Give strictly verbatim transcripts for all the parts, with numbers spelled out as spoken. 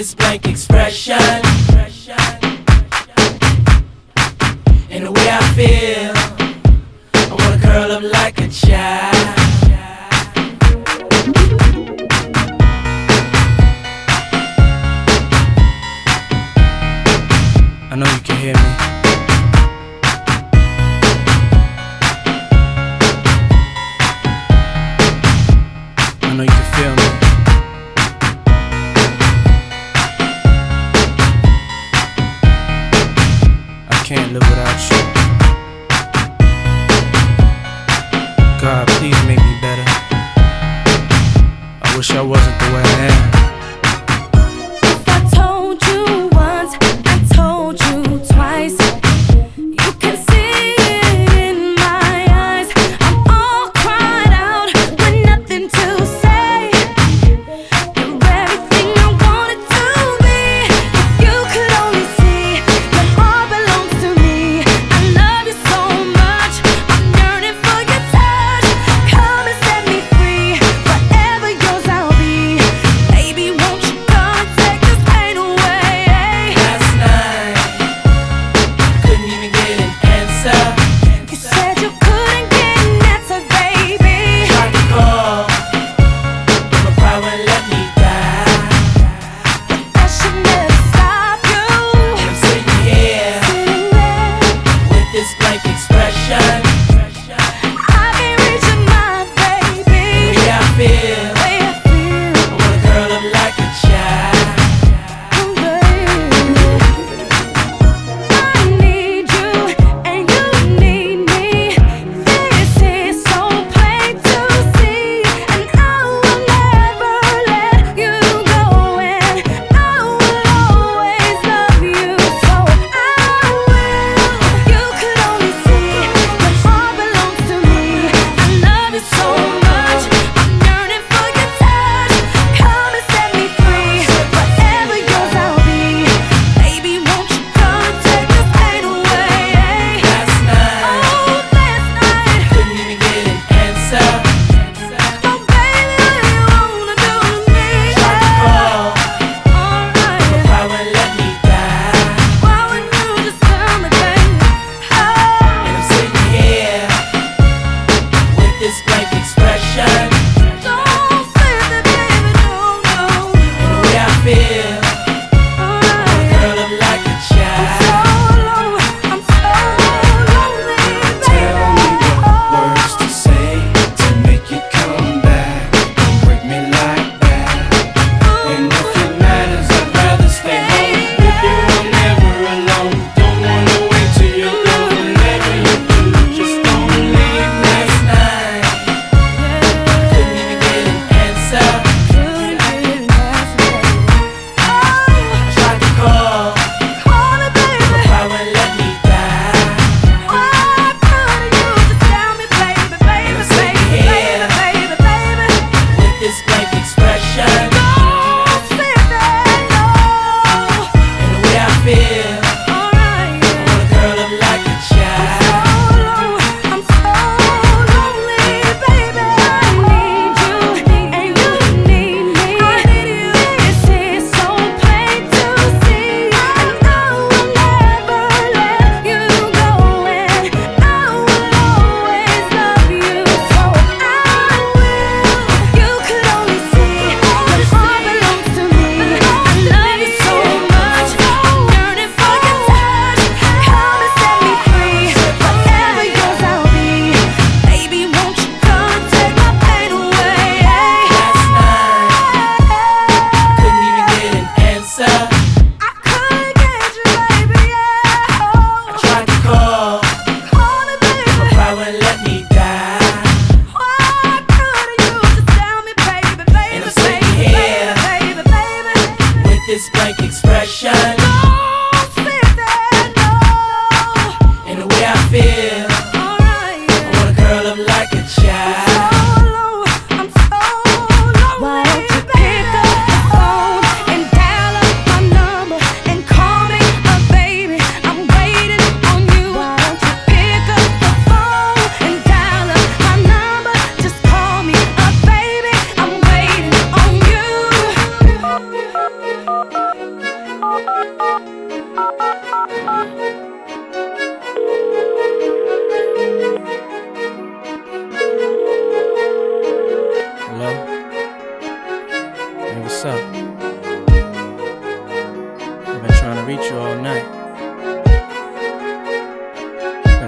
this blank expression. And the way I feel, I wanna curl up like a child. I know you can hear me. I know you can feel me. I can't live without you. God, please make me better. I wish I wasn't the way I am.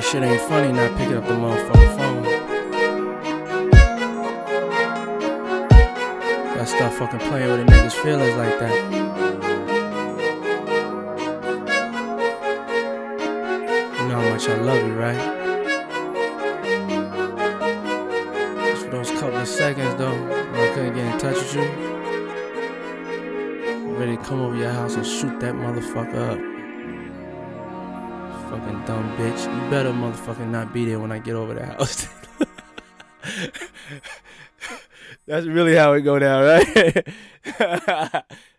shit ain't funny not picking up the motherfucking phone. Gotta stop fucking playing with a nigga's feelings like that. You know how much I love you, right? Just for those couple of seconds though, when I couldn't get in touch with you, I'm ready to come over your house and shoot that motherfucker up. Fucking dumb bitch. You better motherfucking not be there when I get over the house. That's really how it go down, right?